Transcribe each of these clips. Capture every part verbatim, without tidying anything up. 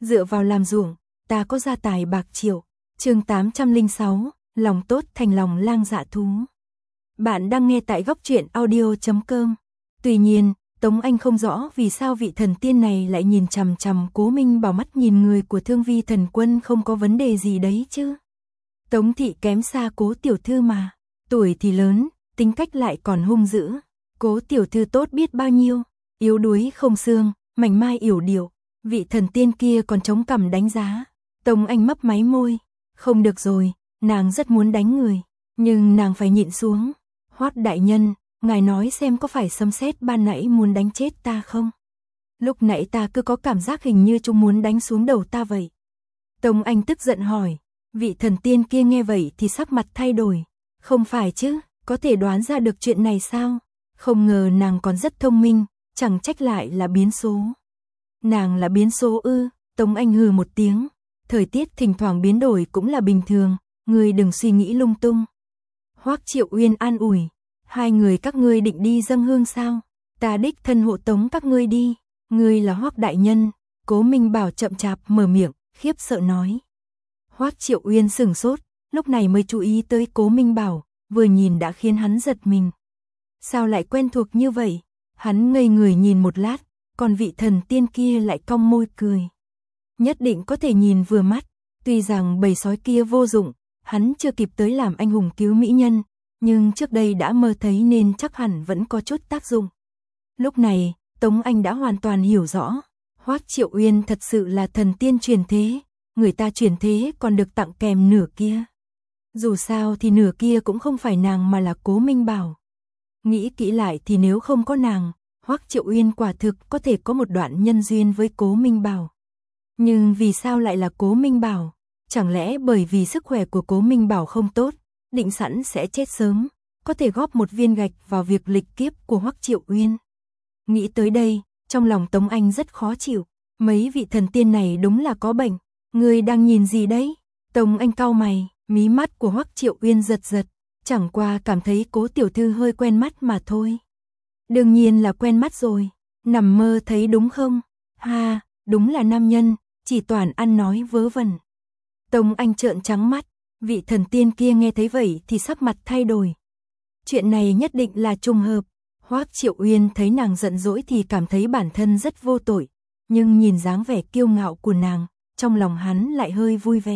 dựa vào làm ruộng, ta có gia tài bạc triệu. Chương tám trăm lẻ sáu, lòng tốt thành lòng lang dạ thú. Bạn đang nghe tại góc truyện audio chấm com. Tuy nhiên, Tống Anh không rõ vì sao vị thần tiên này lại nhìn chằm chằm Cố Minh Bảo, mắt nhìn người của Thương Vi thần quân không có vấn đề gì đấy chứ. Tống thị kém xa Cố tiểu thư mà, tuổi thì lớn, tính cách lại còn hung dữ. Cố tiểu thư tốt biết bao nhiêu, yếu đuối không xương, mảnh mai yểu điệu. Vị thần tiên kia còn chống cằm đánh giá. Tống Anh mấp máy môi, không được rồi, nàng rất muốn đánh người, nhưng nàng phải nhịn xuống. Hoát đại nhân, ngài nói xem có phải sấm sét ban nãy muốn đánh chết ta không? Lúc nãy ta cứ có cảm giác hình như chúng muốn đánh xuống đầu ta vậy. Tống Anh tức giận hỏi. Vị thần tiên kia nghe vậy thì sắc mặt thay đổi. Không phải chứ, có thể đoán ra được chuyện này sao? Không ngờ nàng còn rất thông minh, chẳng trách lại là biến số. Nàng là biến số ư? Tống Anh hừ một tiếng. Thời tiết thỉnh thoảng biến đổi cũng là bình thường, ngươi đừng suy nghĩ lung tung. Hoắc Triệu Uyên an ủi. Hai người các ngươi định đi dâng hương sao? Ta đích thân hộ tống các ngươi đi. Ngươi là Hoắc đại nhân. Cố Minh Bảo chậm chạp mở miệng, khiếp sợ nói. Hoắc Triệu Uyên sửng sốt, lúc này mới chú ý tới Cố Minh Bảo, vừa nhìn đã khiến hắn giật mình. Sao lại quen thuộc như vậy? Hắn ngây người nhìn một lát, còn vị thần tiên kia lại cong môi cười. Nhất định có thể nhìn vừa mắt, tuy rằng bầy sói kia vô dụng, hắn chưa kịp tới làm anh hùng cứu mỹ nhân, nhưng trước đây đã mơ thấy nên chắc hẳn vẫn có chút tác dụng. Lúc này, Tống Anh đã hoàn toàn hiểu rõ, Hoắc Triệu Uyên thật sự là thần tiên truyền thế, người ta truyền thế còn được tặng kèm nửa kia. Dù sao thì nửa kia cũng không phải nàng mà là Cố Minh Bảo. Nghĩ kỹ lại thì nếu không có nàng, Hoắc Triệu Uyên quả thực có thể có một đoạn nhân duyên với Cố Minh Bảo. Nhưng vì sao lại là Cố Minh Bảo? Chẳng lẽ bởi vì sức khỏe của Cố Minh Bảo không tốt, định sẵn sẽ chết sớm, có thể góp một viên gạch vào việc lịch kiếp của Hoắc Triệu Uyên. Nghĩ tới đây, trong lòng Tống Anh rất khó chịu, mấy vị thần tiên này đúng là có bệnh. Ngươi đang nhìn gì đấy? Tống Anh cau mày, mí mắt của Hoắc Triệu Uyên giật giật, chẳng qua cảm thấy Cố tiểu thư hơi quen mắt mà thôi. Đương nhiên là quen mắt rồi, nằm mơ thấy đúng không? Ha, đúng là nam nhân, chỉ toàn ăn nói vớ vẩn. Tống Anh trợn trắng mắt, vị thần tiên kia nghe thấy vậy thì sắc mặt thay đổi. Chuyện này nhất định là trùng hợp. Hoắc Triệu Uyên thấy nàng giận dỗi thì cảm thấy bản thân rất vô tội, nhưng nhìn dáng vẻ kiêu ngạo của nàng, trong lòng hắn lại hơi vui vẻ.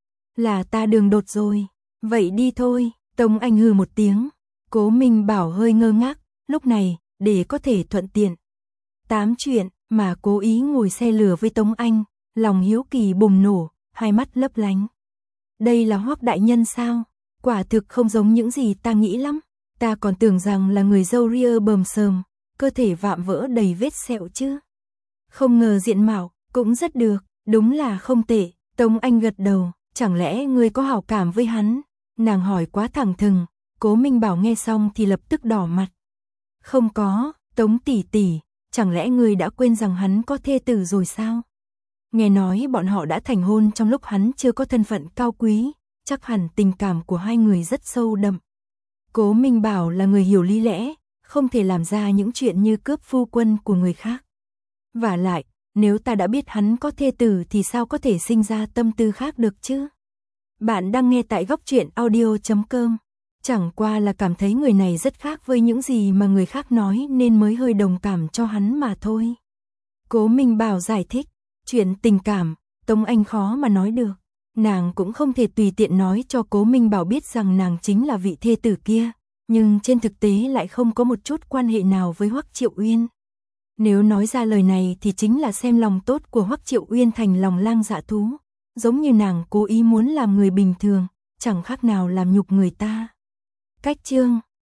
Là ta đường đột rồi, vậy đi thôi. Tống Anh hừ một tiếng. Cố Minh Bảo hơi ngơ ngác, lúc này, để có thể thuận tiện tám chuyện mà cố ý ngồi xe lửa với Tống Anh, lòng hiếu kỳ bùng nổ, hai mắt lấp lánh. Đây là Hoắc đại nhân sao? Quả thực không giống những gì ta nghĩ lắm. Ta còn tưởng rằng là người râu ria bờm sờm, cơ thể vạm vỡ đầy vết sẹo chứ. Không ngờ diện mạo cũng rất được, đúng là không tệ. Tống Anh gật đầu, chẳng lẽ ngươi có hảo cảm với hắn? Nàng hỏi quá thẳng thừng. Cố Minh Bảo nghe xong thì lập tức đỏ mặt. Không có, Tống tỷ tỷ, chẳng lẽ ngươi đã quên rằng hắn có thê tử rồi sao? Nghe nói bọn họ đã thành hôn trong lúc hắn chưa có thân phận cao quý, chắc hẳn tình cảm của hai người rất sâu đậm. Cố Minh Bảo là người hiểu lý lẽ, không thể làm ra những chuyện như cướp phu quân của người khác. Vả lại, nếu ta đã biết hắn có thê tử thì sao có thể sinh ra tâm tư khác được chứ? Bạn đang nghe tại góc truyện audio chấm com. Chẳng qua là cảm thấy người này rất khác với những gì mà người khác nói nên mới hơi đồng cảm cho hắn mà thôi. Cố Minh Bảo giải thích, chuyện tình cảm, Tống Anh khó mà nói được. Nàng cũng không thể tùy tiện nói cho Cố Minh Bảo biết rằng nàng chính là vị thê tử kia, nhưng trên thực tế lại không có một chút quan hệ nào với Hoắc Triệu Uyên. Nếu nói ra lời này thì chính là xem lòng tốt của Hoắc Triệu Uyên thành lòng lang dạ thú, giống như nàng cố ý muốn làm người bình thường, chẳng khác nào làm nhục người ta. Cách chương